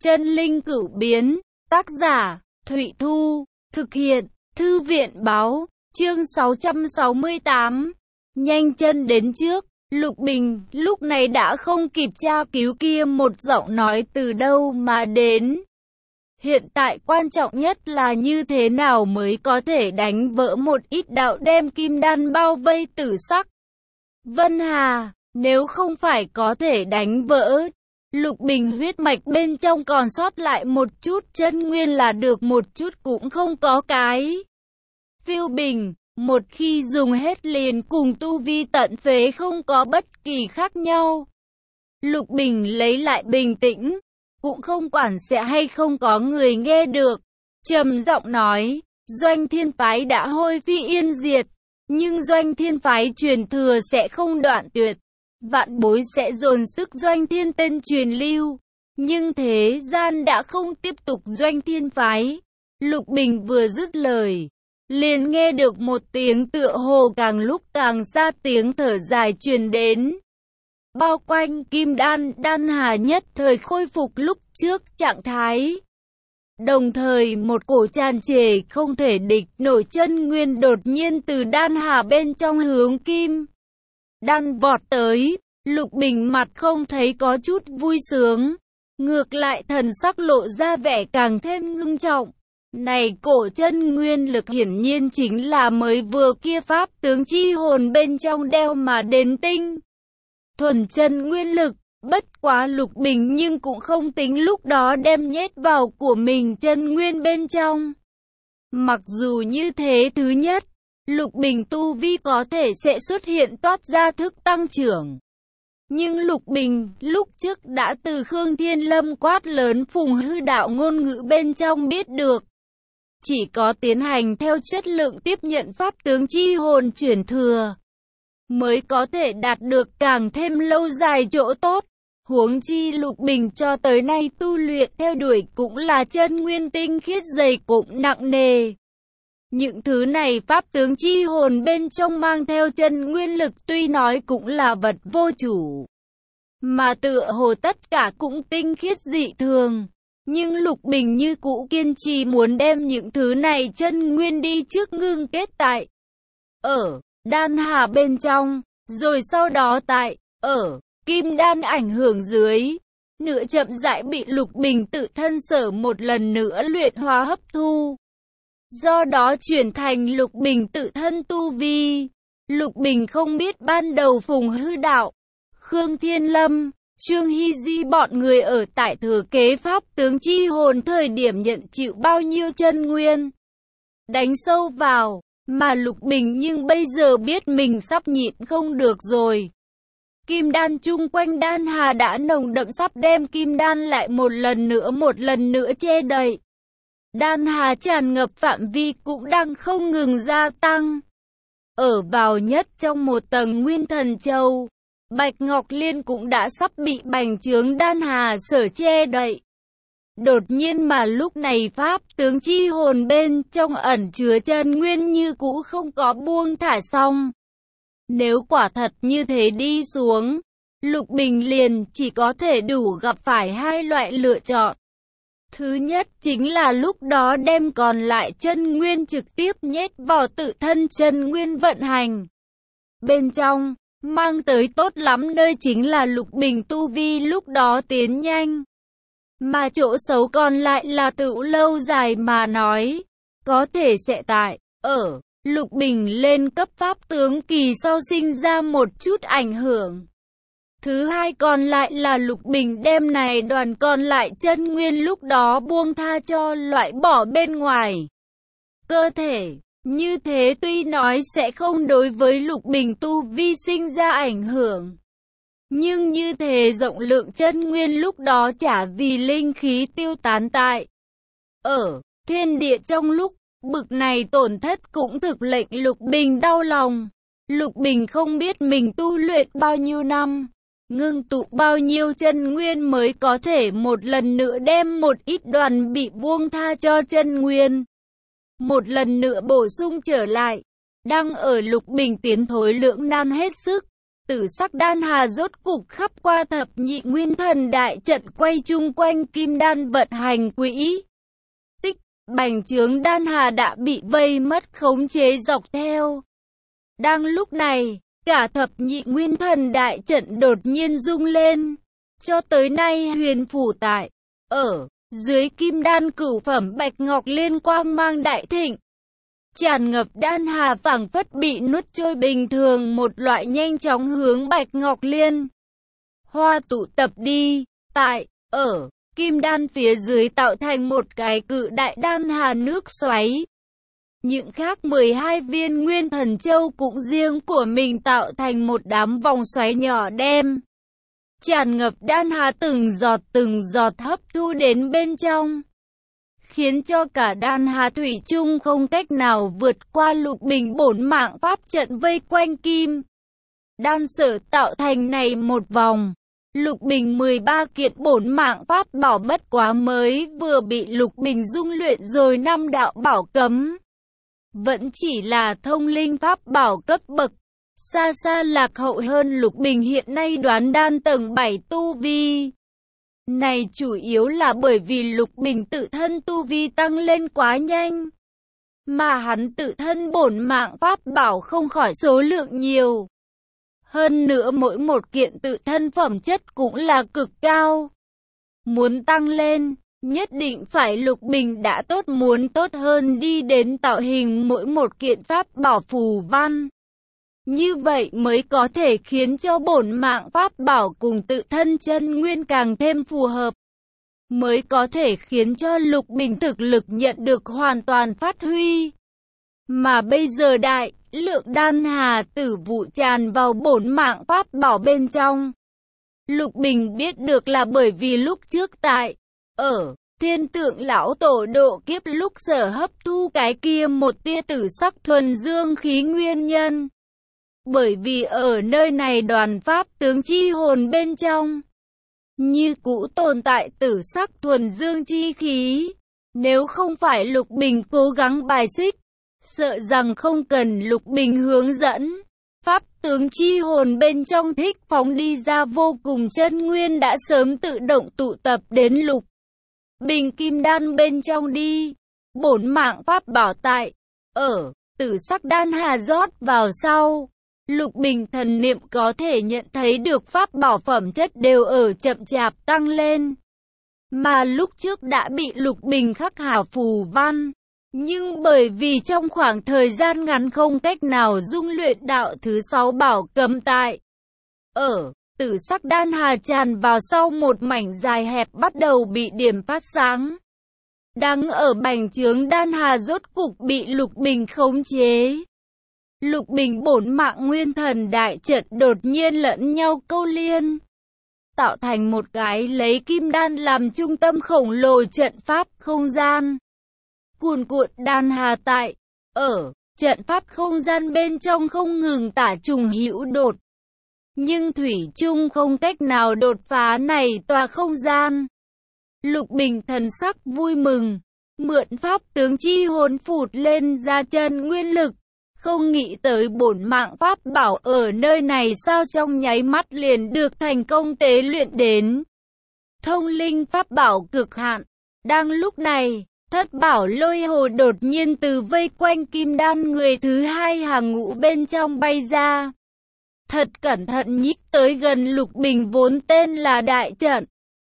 Chân linh cửu biến, tác giả, Thụy Thu, thực hiện, Thư viện báo, chương 668. Nhanh chân đến trước, Lục Bình, lúc này đã không kịp tra cứu kia một giọng nói từ đâu mà đến. Hiện tại quan trọng nhất là như thế nào mới có thể đánh vỡ một ít đạo đem kim đan bao vây tử sắc. Vân Hà, nếu không phải có thể đánh vỡ, Lục Bình huyết mạch bên trong còn sót lại một chút chân nguyên là được, một chút cũng không có cái. Phiêu Bình, một khi dùng hết liền cùng tu vi tận phế không có bất kỳ khác nhau. Lục Bình lấy lại bình tĩnh, cũng không quản sẽ hay không có người nghe được. Trầm giọng nói, Doanh Thiên Phái đã hôi phi yên diệt, nhưng Doanh Thiên Phái truyền thừa sẽ không đoạn tuyệt. Vạn bối sẽ dồn sức Doanh Thiên tên truyền lưu, nhưng thế gian đã không tiếp tục Doanh Thiên Phái. Lục Bình vừa dứt lời, liền nghe được một tiếng tựa hồ càng lúc càng xa tiếng thở dài truyền đến. Bao quanh kim đan hà nhất thời khôi phục lúc trước trạng thái. Đồng thời một cổ tràn trề không thể địch nổi chân nguyên đột nhiên từ đan hà bên trong hướng kim đan vọt tới. Lục Bình mặt không thấy có chút vui sướng, ngược lại thần sắc lộ ra vẻ càng thêm ngưng trọng. Này cổ chân nguyên lực hiển nhiên chính là mới vừa kia pháp tướng chi hồn bên trong đeo mà đến tinh thuần chân nguyên lực. Bất quá Lục Bình nhưng cũng không tính lúc đó đem nhét vào của mình chân nguyên bên trong. Mặc dù như thế, thứ nhất, Lục Bình tu vi có thể sẽ xuất hiện toát ra thức tăng trưởng. Nhưng Lục Bình lúc trước đã từ Khương Thiên Lâm quát lớn Phùng Hư đạo ngôn ngữ bên trong biết được. Chỉ có tiến hành theo chất lượng tiếp nhận pháp tướng chi hồn chuyển thừa, mới có thể đạt được càng thêm lâu dài chỗ tốt. Huống chi Lục Bình cho tới nay tu luyện theo đuổi cũng là chân nguyên tinh khiết dày cũng nặng nề. Những thứ này pháp tướng chi hồn bên trong mang theo chân nguyên lực tuy nói cũng là vật vô chủ, mà tựa hồ tất cả cũng tinh khiết dị thường. Nhưng Lục Bình như cũ kiên trì muốn đem những thứ này chân nguyên đi trước ngưng kết tại ở đan hà bên trong, rồi sau đó tại ở kim đan ảnh hưởng dưới, nửa chậm rãi bị Lục Bình tự thân sở một lần nữa luyện hóa hấp thu. Do đó chuyển thành Lục Bình tự thân tu vi. Lục Bình không biết ban đầu Phùng Hư đạo, Khương Thiên Lâm, Trương Hy Di bọn người ở tại thừa kế pháp tướng chi hồn thời điểm nhận chịu bao nhiêu chân nguyên đánh sâu vào, mà Lục Bình nhưng bây giờ biết mình sắp nhịn không được rồi. Kim đan chung quanh đan hà đã nồng đậm, sắp đem kim đan lại một lần nữa che đậy. Đan hà tràn ngập phạm vi cũng đang không ngừng gia tăng. Ở vào nhất trong một tầng nguyên thần châu, Bạch Ngọc Liên cũng đã sắp bị bành trướng đan hà sở che đậy. Đột nhiên mà lúc này pháp tướng chi hồn bên trong ẩn chứa chân nguyên như cũ không có buông thả xong. Nếu quả thật như thế đi xuống, Lục Bình liền chỉ có thể đủ gặp phải hai loại lựa chọn. Thứ nhất chính là lúc đó đem còn lại chân nguyên trực tiếp nhét vào tự thân chân nguyên vận hành bên trong, mang tới tốt lắm nơi chính là Lục Bình tu vi lúc đó tiến nhanh. Mà chỗ xấu còn lại là tự lâu dài mà nói, có thể sẽ tại ở Lục Bình lên cấp pháp tướng kỳ sau sinh ra một chút ảnh hưởng. Thứ hai còn lại là Lục Bình đem này đoàn còn lại chân nguyên lúc đó buông tha cho loại bỏ bên ngoài cơ thể. Như thế tuy nói sẽ không đối với Lục Bình tu vi sinh ra ảnh hưởng, nhưng như thế rộng lượng chân nguyên lúc đó chả vì linh khí tiêu tán tại ở thiên địa trong lúc bực này tổn thất cũng thực lệnh Lục Bình đau lòng. Lục Bình không biết mình tu luyện bao nhiêu năm, ngưng tụ bao nhiêu chân nguyên mới có thể một lần nữa đem một ít đoàn bị buông tha cho chân nguyên một lần nữa bổ sung trở lại. Đang ở Lục Bình tiến thối lưỡng nan hết sức, Tử sắc đan hà rốt cục khắp qua thập nhị nguyên thần đại trận quay chung quanh kim đan vận hành quỹ. Tích, bành trướng đan hà đã bị vây mất khống chế dọc theo. Đang lúc này, cả thập nhị nguyên thần đại trận đột nhiên rung lên. Cho tới nay huyền phủ tại, ở, dưới kim đan cửu phẩm bạch ngọc liên quang mang đại thịnh. Tràn ngập đan hà phảng phất bị nuốt trôi bình thường, một loại nhanh chóng hướng bạch ngọc liên hoa tụ tập đi. Tại, ở, kim đan phía dưới tạo thành một cái cự đại đan hà nước xoáy. Những khác 12 viên nguyên thần châu cũng riêng của mình tạo thành một đám vòng xoáy nhỏ đem tràn ngập đan hà từng giọt hấp thu đến bên trong, khiến cho cả đan hà thủy chung không cách nào vượt qua Lục Bình bổn mạng pháp trận vây quanh kim đan sở tạo thành này một vòng. Lục Bình 13 kiện bổn mạng pháp bảo bất quá mới vừa bị Lục Bình dung luyện rồi 5 đạo bảo cấm, vẫn chỉ là thông linh pháp bảo cấp bậc, xa xa lạc hậu hơn Lục Bình hiện nay đoán đan tầng 7 tu vi. Này chủ yếu là bởi vì Lục Bình tự thân tu vi tăng lên quá nhanh, mà hắn tự thân bổn mạng pháp bảo không khỏi số lượng nhiều. Hơn nữa mỗi một kiện tự thân phẩm chất cũng là cực cao. Muốn tăng lên, nhất định phải Lục Bình đã tốt, muốn tốt hơn đi đến tạo hình mỗi một kiện pháp bảo phù văn. Như vậy mới có thể khiến cho bổn mạng pháp bảo cùng tự thân chân nguyên càng thêm phù hợp. Mới có thể khiến cho Lục Bình thực lực nhận được hoàn toàn phát huy. Mà bây giờ đại lượng đan hà tử vụ tràn vào bổn mạng pháp bảo bên trong. Lục Bình biết được là bởi vì lúc trước tại, ở, Thiên Tượng lão tổ độ kiếp lúc sở hấp thu cái kia một tia tử sắc thuần dương khí nguyên nhân. Bởi vì ở nơi này đoàn pháp tướng chi hồn bên trong như cũ tồn tại tử sắc thuần dương chi khí. Nếu không phải Lục Bình cố gắng bài xích, sợ rằng không cần Lục Bình hướng dẫn, pháp tướng chi hồn bên trong thích phóng đi ra vô cùng chân nguyên đã sớm tự động tụ tập đến Lục Bình kim đan bên trong đi. Bổn mạng pháp bảo tại, ở, tử sắc đan hà rót vào sau, Lục Bình thần niệm có thể nhận thấy được pháp bảo phẩm chất đều ở chậm chạp tăng lên. Mà lúc trước đã bị Lục Bình khắc hảo phù văn, nhưng bởi vì trong khoảng thời gian ngắn không cách nào dung luyện đạo thứ 6 bảo cấm tại, ở, tử sắc đan hà tràn vào sau một mảnh dài hẹp bắt đầu bị điểm phát sáng. Đang ở bành trướng đan hà rốt cục bị Lục Bình khống chế. Lục Bình bổn mạng nguyên thần đại trận đột nhiên lẫn nhau câu liên, tạo thành một cái lấy kim đan làm trung tâm khổng lồ trận pháp không gian. Cuồn cuộn đan hà tại, ở, trận pháp không gian bên trong không ngừng tả trùng hữu đột. Nhưng thủy chung không cách nào đột phá này tòa không gian. Lục Bình thần sắc vui mừng, mượn pháp tướng chi hồn phụt lên ra chân nguyên lực. Không nghĩ tới bổn mạng pháp bảo ở nơi này sao trong nháy mắt liền được thành công tế luyện đến thông linh pháp bảo cực hạn. Đang lúc này, thất bảo lôi hồ đột nhiên từ vây quanh kim đan người thứ hai hàng ngũ bên trong bay ra. Thật cẩn thận nhích tới gần Lục Bình vốn tên là đại trận.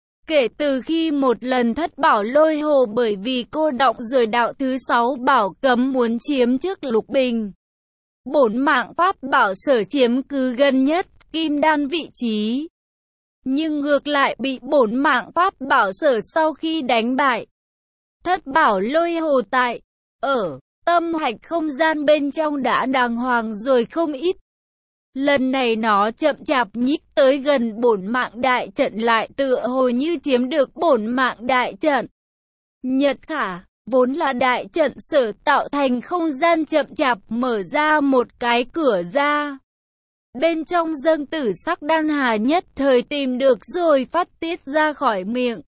Kể từ khi một lần thất bảo lôi hồ bởi vì cô động rồi đạo thứ 6 bảo cấm muốn chiếm trước Lục Bình, bổn mạng pháp bảo sở chiếm cứ gần nhất kim đan vị trí, nhưng ngược lại bị bổn mạng pháp bảo sở sau khi đánh bại. Thất bảo lôi hồ tại, ở, tâm hạch không gian bên trong đã đàng hoàng rồi không ít. Lần này nó chậm chạp nhích tới gần bổn mạng đại trận lại tựa hồ như chiếm được bổn mạng đại trận. Nhật Khả, vốn là đại trận sở tạo thành không gian chậm chạp mở ra một cái cửa ra. Bên trong dâng tử sắc đan hà nhất thời tìm được rồi phát tiết ra khỏi miệng.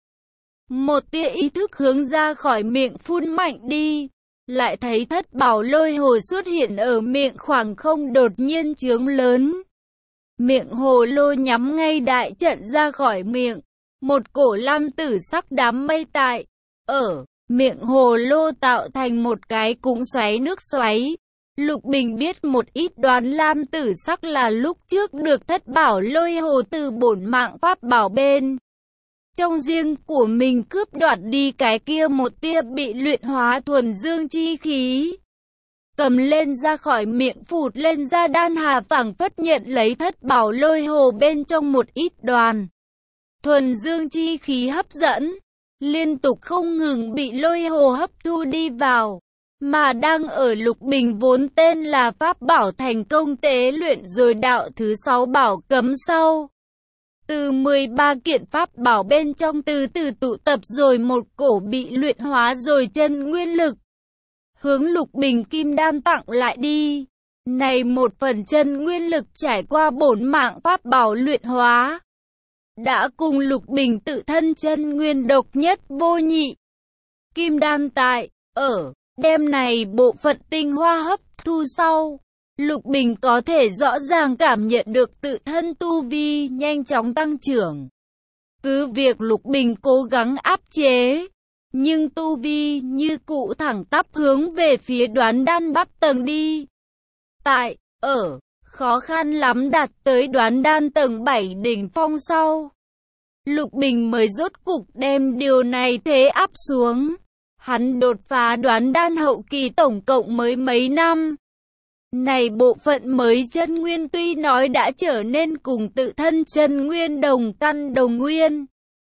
Một tia ý thức hướng ra khỏi miệng phun mạnh đi. Lại thấy thất bảo lôi hồ xuất hiện ở miệng khoảng không đột nhiên chướng lớn. Miệng hồ lô nhắm ngay đại trận ra khỏi miệng. Một cổ lam tử sắc đám mây tại ở miệng hồ lô tạo thành một cái cũng xoáy nước xoáy. Lục Bình biết một ít đoán lam tử sắc là lúc trước được thất bảo lôi hồ từ bổn mạng pháp bảo bên trong riêng của mình cướp đoạt đi cái kia một tia bị luyện hóa thuần dương chi khí. Cầm lên ra khỏi miệng phụt lên ra đan hà phảng phất nhận lấy thất bảo lôi hồ bên trong một ít đoàn thuần dương chi khí hấp dẫn, liên tục không ngừng bị lôi hồ hấp thu đi vào, mà đang ở Lục Bình vốn tên là pháp bảo thành công tế luyện rồi đạo thứ 6 bảo cấm sau. Từ 13 kiện pháp bảo bên trong từ từ tụ tập rồi một cổ bị luyện hóa rồi chân nguyên lực hướng Lục Bình kim đan tặng lại đi. Này một phần chân nguyên lực trải qua bổn mạng pháp bảo luyện hóa, đã cùng Lục Bình tự thân chân nguyên độc nhất vô nhị. Kim đan tại ở đêm này bộ phận tinh hoa hấp thu sau, Lục Bình có thể rõ ràng cảm nhận được tự thân tu vi nhanh chóng tăng trưởng. Cứ việc Lục Bình cố gắng áp chế, nhưng tu vi như cũ thẳng tắp hướng về phía đoán đan bắc tầng đi. Tại ở khó khăn lắm đạt tới đoán đan tầng 7 đỉnh phong sau, Lục Bình mới rốt cục đem điều này thế áp xuống. Hắn đột phá đoán đan hậu kỳ tổng cộng mới mấy năm. Này bộ phận mới chân nguyên tuy nói đã trở nên cùng tự thân chân nguyên đồng căn đồng nguyên,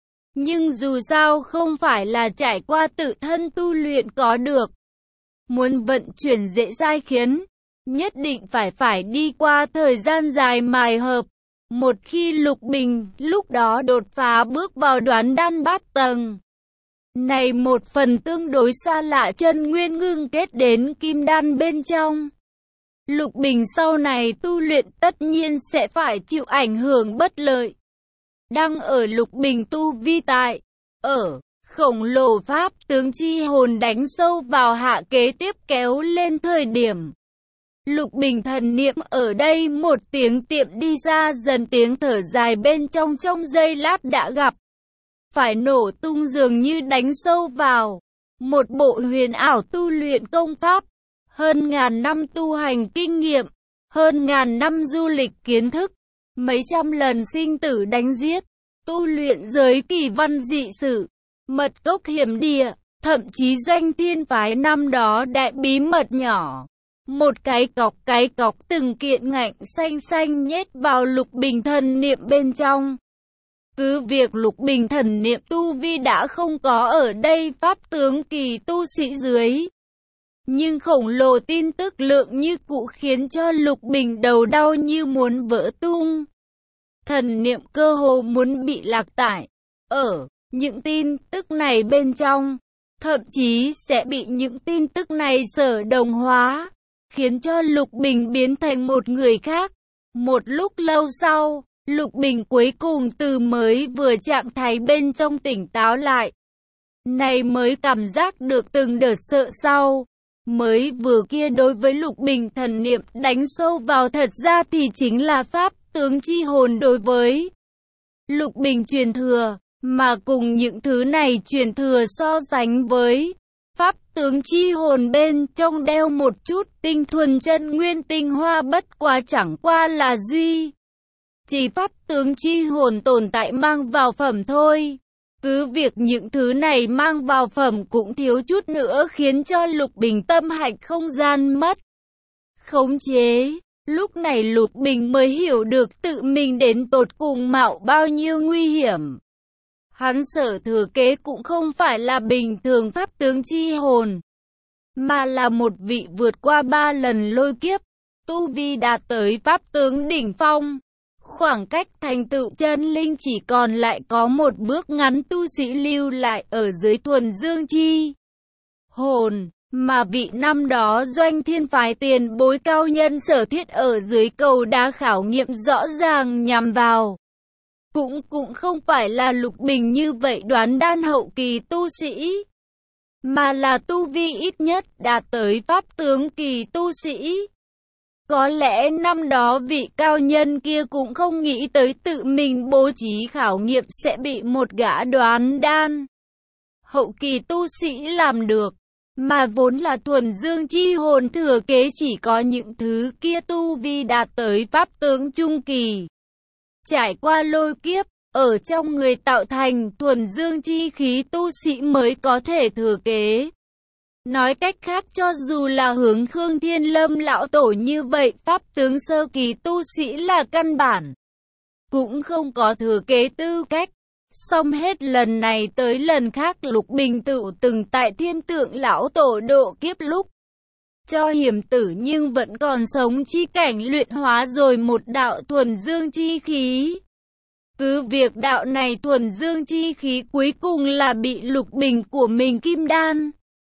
nhưng dù sao không phải là trải qua tự thân tu luyện có được. Muốn vận chuyển dễ dai khiến, nhất định phải đi qua thời gian dài mài hợp. Một khi Lục Bình lúc đó đột phá bước vào đoán đan bát tầng, này một phần tương đối xa lạ chân nguyên ngưng kết đến kim đan bên trong, Lục Bình sau này tu luyện tất nhiên sẽ phải chịu ảnh hưởng bất lợi. Đang ở Lục Bình tu vi tại ở khổng lồ pháp tướng chi hồn đánh sâu vào hạ kế tiếp kéo lên thời điểm, Lục Bình thần niệm ở đây một tiếng tiệm đi ra dần, tiếng thở dài bên trong giây lát đã gặp phải nổ tung, dường như đánh sâu vào một bộ huyền ảo tu luyện công pháp, hơn ngàn năm tu hành kinh nghiệm, hơn ngàn năm du lịch kiến thức, mấy trăm lần sinh tử đánh giết, tu luyện giới kỳ văn dị sử, mật cốc hiểm địa, thậm chí doanh thiên phái năm đó đại bí mật nhỏ. Một cái cọc từng kiện ngạnh xanh xanh nhét vào Lục Bình thần niệm bên trong. Cứ việc Lục Bình thần niệm tu vi đã không có ở đây pháp tướng kỳ tu sĩ dưới, nhưng khổng lồ tin tức lượng như cũ khiến cho Lục Bình đầu đau như muốn vỡ tung. Thần niệm cơ hồ muốn bị lạc tải ở những tin tức này bên trong, thậm chí sẽ bị những tin tức này sở đồng hóa, khiến cho Lục Bình biến thành một người khác. Một lúc lâu sau, Lục Bình cuối cùng từ mới vừa trạng thái bên trong tỉnh táo lại. Này mới cảm giác được từng đợt sợ sau. Mới vừa kia đối với Lục Bình thần niệm đánh sâu vào thật ra thì chính là pháp tướng chi hồn đối với Lục Bình truyền thừa, mà cùng những thứ này truyền thừa so sánh với pháp tướng chi hồn bên trong đeo một chút tinh thuần chân nguyên tinh hoa, bất quá chẳng qua là chỉ pháp tướng chi hồn tồn tại mang vào phẩm thôi. Cứ việc những thứ này mang vào phẩm cũng thiếu chút nữa khiến cho Lục Bình tâm hạch không gian mất khống chế. Lúc này Lục Bình mới hiểu được tự mình đến tột cùng mạo bao nhiêu nguy hiểm. Hắn sở thừa kế cũng không phải là bình thường pháp tướng chi hồn, mà là một vị vượt qua 3 lần lôi kiếp, tu vi đạt tới pháp tướng đỉnh phong. Khoảng cách thành tựu chân linh chỉ còn lại có một bước ngắn, tu sĩ lưu lại ở dưới thuần dương chi hồn, mà vị năm đó doanh thiên phái tiền bối cao nhân sở thiết ở dưới cầu đá khảo nghiệm rõ ràng nhằm vào. Cũng không phải là Lục Bình như vậy đoán đan hậu kỳ tu sĩ, mà là tu vi ít nhất đạt tới pháp tướng kỳ tu sĩ. Có lẽ năm đó vị cao nhân kia cũng không nghĩ tới tự mình bố trí khảo nghiệm sẽ bị một gã đoán đan hậu kỳ tu sĩ làm được, mà vốn là thuần dương chi hồn thừa kế chỉ có những thứ kia tu vi đạt tới pháp tướng trung kỳ. Trải qua lôi kiếp, ở trong người tạo thành thuần dương chi khí tu sĩ mới có thể thừa kế. Nói cách khác, cho dù là hướng Khương Thiên Lâm lão tổ như vậy, pháp tướng sơ kỳ tu sĩ là căn bản cũng không có thừa kế tư cách. Xong hết lần này tới lần khác, Lục Bình tự từng tại Thiên Tượng lão tổ độ kiếp lúc cho hiểm tử nhưng vẫn còn sống chi cảnh luyện hóa rồi một đạo thuần dương chi khí. Cứ việc đạo này thuần dương chi khí cuối cùng là bị Lục Bình của mình kim đan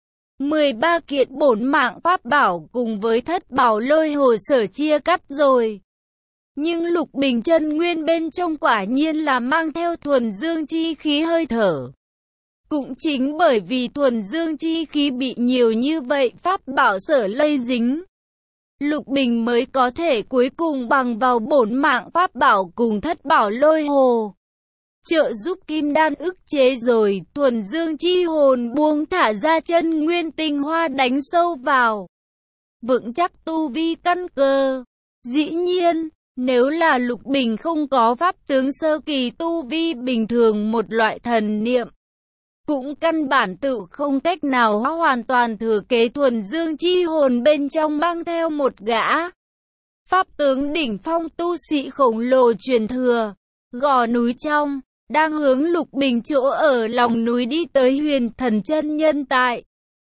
13 kiện bổn mạng pháp bảo cùng với thất bảo lôi hồ sở chia cắt rồi. Nhưng Lục Bình chân nguyên bên trong quả nhiên là mang theo thuần dương chi khí hơi thở. Cũng chính bởi vì thuần dương chi khí bị nhiều như vậy pháp bảo sở lây dính, Lục Bình mới có thể cuối cùng bằng vào bổn mạng pháp bảo cùng thất bảo lôi hồ trợ giúp kim đan ức chế rồi thuần dương chi hồn buông thả ra chân nguyên tinh hoa đánh sâu vào, vững chắc tu vi căn cơ. Dĩ nhiên, nếu là Lục Bình không có pháp tướng sơ kỳ tu vi bình thường, một loại thần niệm cũng căn bản tự không cách nào hoàn toàn thừa kế thuần dương chi hồn bên trong mang theo một gã pháp tướng đỉnh phong tu sĩ khổng lồ truyền thừa. Gò núi trong đang hướng Lục Bình chỗ ở lòng núi đi tới Huyền Thần chân nhân tại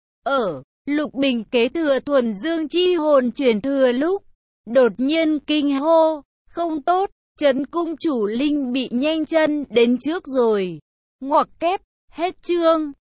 ở Lục Bình kế thừa thuần dương chi hồn truyền thừa lúc đột nhiên kinh hô, không tốt, Trấn cung chủ Linh bị nhanh chân đến trước rồi. Ngoặc kép, hết chương.